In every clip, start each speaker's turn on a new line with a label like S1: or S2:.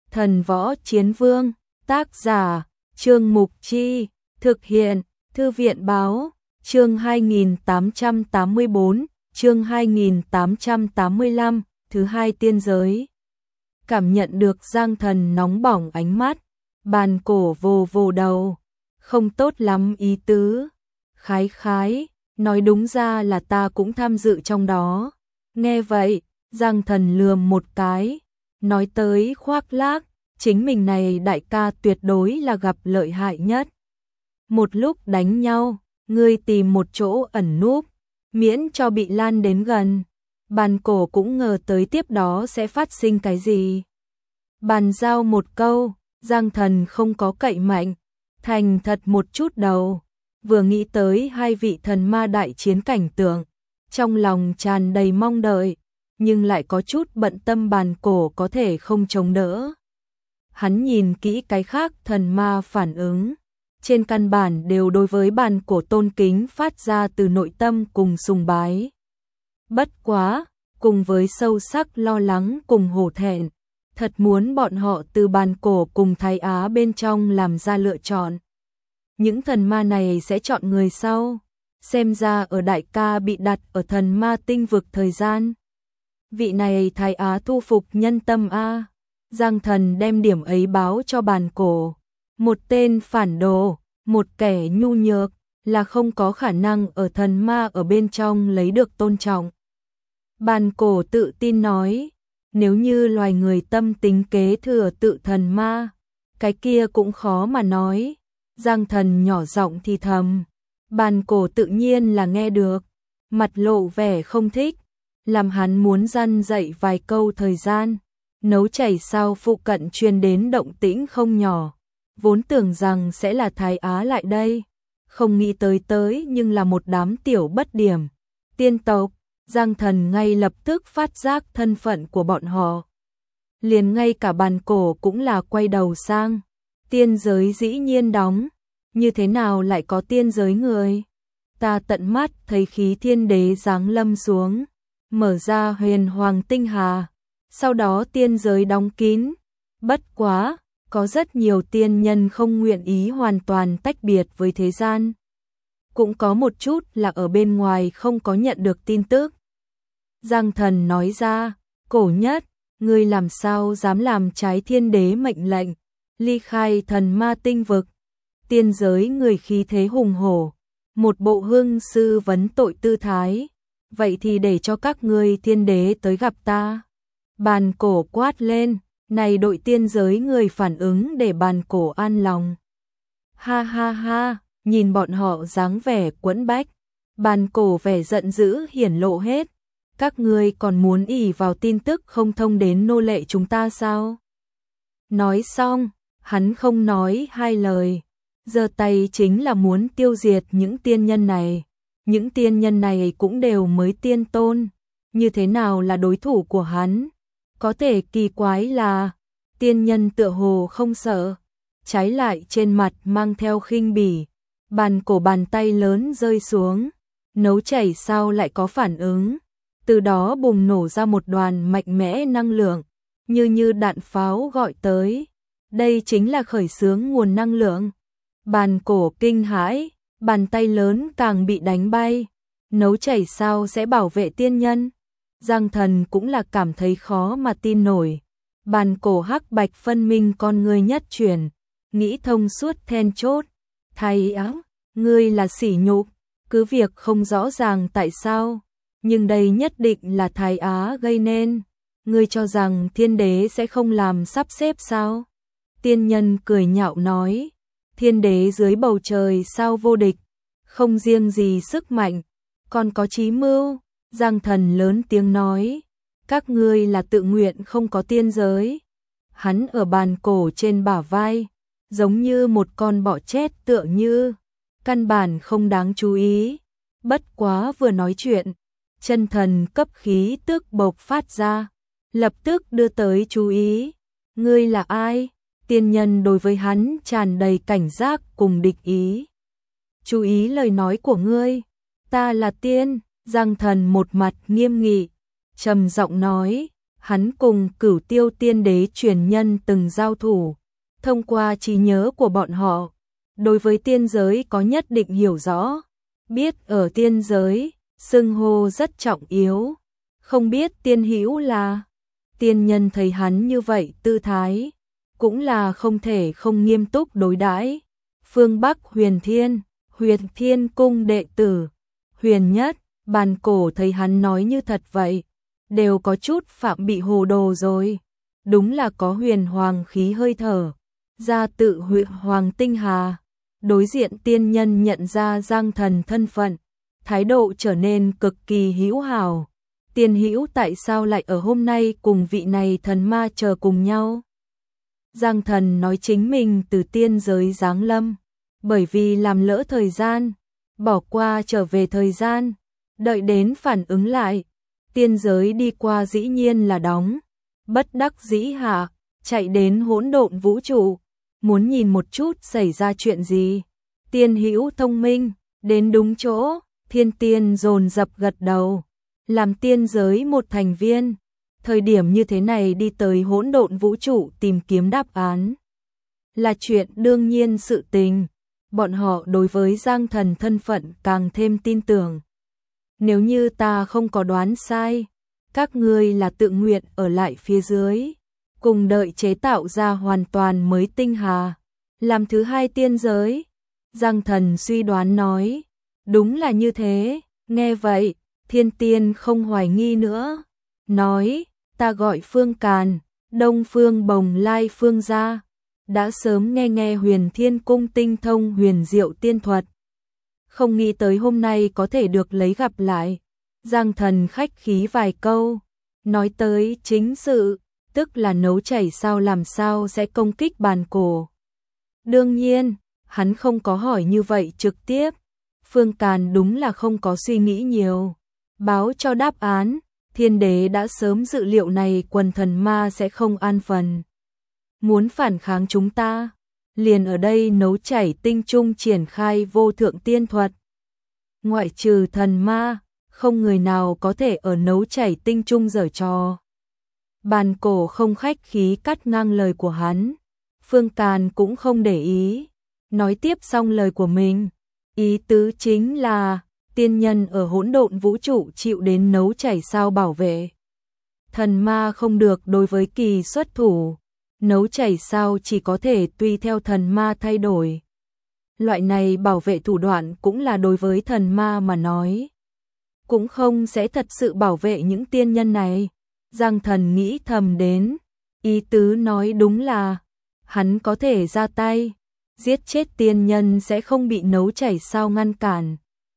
S1: Thần Võ Chiến Vương, tác giả, Trương Mục Chi, thực hiện, Thư viện Báo, chương 2884, chương 2885, thứ hai tiên giới. Cảm nhận được Giang Thần nóng bỏng ánh mắt, bàn cổ vồ vồ đầu, không tốt lắm ý tứ, khái khái, nói đúng ra là ta cũng tham dự trong đó. Nghe vậy, Giang Thần lườm một cái, nói tới khoác lác, chính mình này đại ca tuyệt đối là gặp lợi hại nhất. Một lúc đánh nhau, ngươi tìm một chỗ ẩn núp, miễn cho bị lan đến gần. Bàn cổ cũng ngờ tới tiếp đó sẽ phát sinh cái gì. Bàn giao một câu, Giang Thần không có cậy mạnh, thành thật một chút đầu. Vừa nghĩ tới hai vị thần ma đại chiến cảnh tượng, trong lòng tràn đầy mong đợi, nhưng lại có chút bận tâm bàn cổ có thể không chống đỡ. Hắn nhìn kỹ cái khác thần ma phản ứng, trên căn bản đều đối với bàn cổ tôn kính phát ra từ nội tâm cùng sùng bái. Bất quá, cùng với sâu sắc lo lắng cùng hổ thẹn, thật muốn bọn họ từ bàn cổ cùng Thái Á bên trong làm ra lựa chọn. Những thần ma này sẽ chọn người sau, xem ra ở đại ca bị đặt ở thần ma tinh vực thời gian. Vị này Thái Á thu phục nhân tâm a. Giang Thần đem điểm ấy báo cho bàn cổ. Một tên phản đồ, một kẻ nhu nhược, là không có khả năng ở thần ma ở bên trong lấy được tôn trọng. Bàn cổ tự tin nói, nếu như loài người tâm tính kế thừa tự thần ma, cái kia cũng khó mà nói. Giang Thần nhỏ giọng thì thầm, bàn cổ tự nhiên là nghe được, mặt lộ vẻ không thích, làm hắn muốn răn dạy vài câu thời gian. Nấu chảy sau phụ cận truyền đến động tĩnh không nhỏ, vốn tưởng rằng sẽ là Thái Á lại đây, không nghĩ tới nhưng là một đám tiểu bất điểm. Tiên tộc, Giang Thần ngay lập tức phát giác thân phận của bọn họ. Liền ngay cả bàn cổ cũng là quay đầu sang, tiên giới dĩ nhiên đóng, như thế nào lại có tiên giới người? Ta tận mắt thấy khí thiên đế giáng lâm xuống, mở ra huyền hoàng tinh hà. Sau đó tiên giới đóng kín, bất quá, có rất nhiều tiên nhân không nguyện ý hoàn toàn tách biệt với thế gian. Cũng có một chút là ở bên ngoài không có nhận được tin tức. Giang Thần nói ra, cổ nhất, ngươi làm sao dám làm trái thiên đế mệnh lệnh, ly khai thần ma tinh vực. Tiên giới người khí thế hùng hổ, một bộ hương sư vấn tội tư thái. Vậy thì để cho các ngươi thiên đế tới gặp ta. Bàn cổ quát lên, này đội tiên giới người phản ứng để bàn cổ an lòng. Ha ha ha, nhìn bọn họ dáng vẻ quẫn bách, bàn cổ vẻ giận dữ hiển lộ hết. Các ngươi còn muốn ỷ vào tin tức không thông đến nô lệ chúng ta sao? Nói xong, hắn không nói hai lời, giơ tay chính là muốn tiêu diệt những tiên nhân này. Những tiên nhân này cũng đều mới tiên tôn, như thế nào là đối thủ của hắn? Có thể kỳ quái là, tiên nhân tựa hồ không sợ, trái lại trên mặt mang theo khinh bỉ. Bàn cổ bàn tay lớn rơi xuống, nấu chảy sao lại có phản ứng, từ đó bùng nổ ra một đoàn mạnh mẽ năng lượng, như đạn pháo gọi tới. Đây chính là khởi xướng nguồn năng lượng. Bàn cổ kinh hãi, bàn tay lớn càng bị đánh bay. Nấu chảy sao sẽ bảo vệ tiên nhân? Giang Thần cũng là cảm thấy khó mà tin nổi. Bàn cổ hắc bạch phân minh con ngươi nhất chuyển, nghĩ thông suốt then chốt. Thái Á, ngươi là sỉ nhục, cứ việc không rõ ràng tại sao, nhưng đây nhất định là Thái Á gây nên. Ngươi cho rằng thiên đế sẽ không làm sắp xếp sao? Tiên nhân cười nhạo nói, thiên đế dưới bầu trời sao vô địch, không riêng gì sức mạnh, còn có chí mưu. Giang Thần lớn tiếng nói, các ngươi là tự nguyện không có tiên giới. Hắn ở bàn cổ trên bả vai, giống như một con bọ chết tựa như, căn bản không đáng chú ý. Bất quá vừa nói chuyện, chân thần cấp khí tức bộc phát ra, lập tức đưa tới chú ý. Ngươi là ai? Tiên nhân đối với hắn tràn đầy cảnh giác cùng địch ý. Chú ý lời nói của ngươi, ta là tiên. Giang Thần một mặt nghiêm nghị, trầm giọng nói, hắn cùng Cửu Tiêu Tiên Đế truyền nhân từng giao thủ, thông qua trí nhớ của bọn họ, đối với tiên giới có nhất định hiểu rõ, biết ở tiên giới, xưng hô rất trọng yếu, không biết tiên hữu là tiên nhân. Thấy hắn như vậy tư thái, cũng là không thể không nghiêm túc đối đãi. Phương Bắc Huyền Thiên cung đệ tử, Huyền Nhất, Bàn Cổ thấy hắn nói như thật vậy, đều có chút phạm bị hồ đồ rồi, đúng là có huyền hoàng khí hơi thở, ra tự Huyền Hoàng tinh hà. Đối diện tiên nhân nhận ra Giang Thần thân phận, thái độ trở nên cực kỳ hữu hảo. Tiên hữu tại sao lại ở hôm nay cùng vị này thần ma chờ cùng nhau? Giang Thần nói chính mình từ tiên giới giáng lâm, bởi vì làm lỡ thời gian, bỏ qua trở về thời gian, đợi đến phản ứng lại, tiên giới đi qua dĩ nhiên là đóng, bất đắc dĩ hạ, chạy đến hỗn độn vũ trụ, muốn nhìn một chút xảy ra chuyện gì. Tiên hữu thông minh, đến đúng chỗ, thiên tiên dồn dập gật đầu, làm tiên giới một thành viên, thời điểm như thế này đi tới hỗn độn vũ trụ tìm kiếm đáp án, là chuyện đương nhiên sự tình. Bọn họ đối với Giang Thần thân phận càng thêm tin tưởng. Nếu như ta không có đoán sai, các ngươi là tự nguyện ở lại phía dưới, cùng đợi chế tạo ra hoàn toàn mới tinh hà, làm thứ hai tiên giới. Giang Thần suy đoán nói, đúng là như thế. Nghe vậy, thiên tiên không hoài nghi nữa, nói, ta gọi Phương Càn, Đông Phương Bồng Lai Phương gia, đã sớm nghe Huyền Thiên cung tinh thông huyền diệu tiên thuật, không nghĩ tới hôm nay có thể được lấy gặp lại. Giang Thần khách khí vài câu, nói tới chính sự, tức là nấu chảy sao làm sao sẽ công kích Bàn Cổ. Đương nhiên, hắn không có hỏi như vậy trực tiếp. Phương Càn đúng là không có suy nghĩ nhiều, báo cho đáp án. Thiên đế đã sớm dự liệu này quần thần ma sẽ không an phần, muốn phản kháng chúng ta, liền ở đây nấu chảy tinh trung triển khai vô thượng tiên thuật. Ngoại trừ thần ma, không người nào có thể ở nấu chảy tinh trung giở trò. Bàn Cổ không khách khí cắt ngang lời của hắn. Phương Càn cũng không để ý, nói tiếp xong lời của mình, ý tứ chính là tiên nhân ở hỗn độn vũ trụ chịu đến nấu chảy sao bảo vệ. Thần ma không được đối với kỳ xuất thủ, nấu chảy sao chỉ có thể tùy theo thần ma thay đổi. Loại này bảo vệ thủ đoạn cũng là đối với thần ma mà nói, cũng không sẽ thật sự bảo vệ những tiên nhân này. Giang Thần nghĩ thầm đến, ý tứ nói đúng là hắn có thể ra tay, giết chết tiên nhân sẽ không bị nấu chảy sao ngăn cản.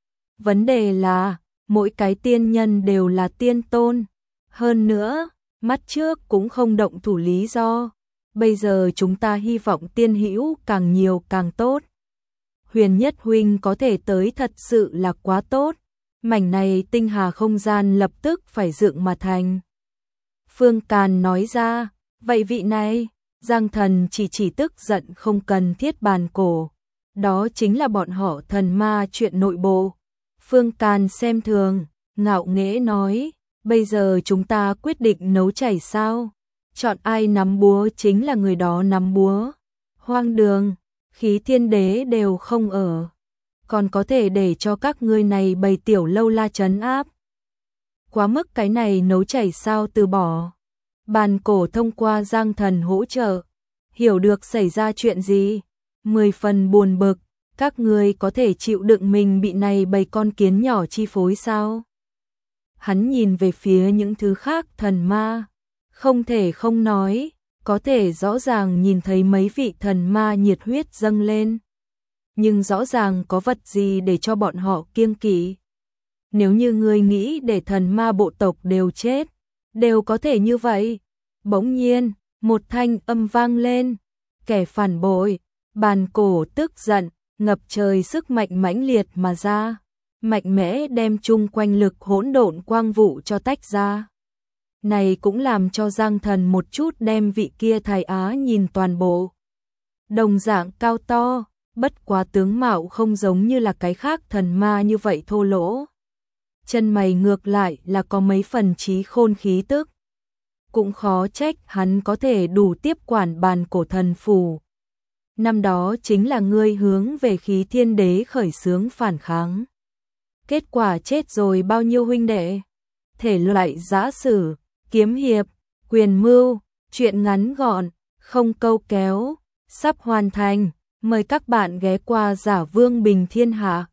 S1: Vấn đề là, mỗi cái tiên nhân đều là tiên tôn. Hơn nữa, mắt trước cũng không động thủ lý do. Bây giờ chúng ta hy vọng tiên hữu càng nhiều càng tốt. Huyền Nhất huynh có thể tới thật sự là quá tốt. Mảnh này tinh hà không gian lập tức phải dựng mà thành. Phương Càn nói ra, vậy vị này, Giang Thần chỉ tức giận không cần thiết Bàn Cổ. Đó chính là bọn họ thần ma chuyện nội bộ. Phương Càn xem thường, ngạo nghễ nói, bây giờ chúng ta quyết định nấu chảy sao? Chọn ai nắm búa chính là người đó nắm búa. Hoang đường, khí thiên đế đều không ở, còn có thể để cho các ngươi này bầy tiểu lâu la trấn áp. Quá mức, cái này nấu chảy sao từ bỏ. Bàn Cổ thông qua Giang Thần hỗ trợ, hiểu được xảy ra chuyện gì, 10 phần buồn bực. Các ngươi có thể chịu đựng mình bị này bầy con kiến nhỏ chi phối sao? Hắn nhìn về phía những thứ khác thần ma, không thể không nói, có thể rõ ràng nhìn thấy mấy vị thần ma nhiệt huyết dâng lên. Nhưng rõ ràng có vật gì để cho bọn họ kiêng kỵ. Nếu như ngươi nghĩ để thần ma bộ tộc đều chết, đều có thể như vậy. Bỗng nhiên, một thanh âm vang lên, kẻ phản bội. Bàn Cổ tức giận, ngập trời sức mạnh mãnh liệt mà ra, mạnh mẽ đem chung quanh lực hỗn độn quang vụ cho tách ra. Này cũng làm cho Giang Thần một chút đem vị kia thái á nhìn toàn bộ. Đồng dạng cao to, bất quá tướng mạo không giống như là cái khác thần ma như vậy thô lỗ. Chân mày ngược lại là có mấy phần trí khôn khí tức. cũng khó trách hắn có thể đủ tiếp quản bàn cổ thần phủ. Năm đó chính là ngươi hướng về Khí Thiên Đế khởi xướng phản kháng. Kết quả chết rồi bao nhiêu huynh đệ. Thể loại giã sử, kiếm hiệp, quyền mưu, truyện ngắn gọn, không câu kéo, sắp hoàn thành. Mời các bạn ghé qua Giả Vương Bình Thiên Hạ.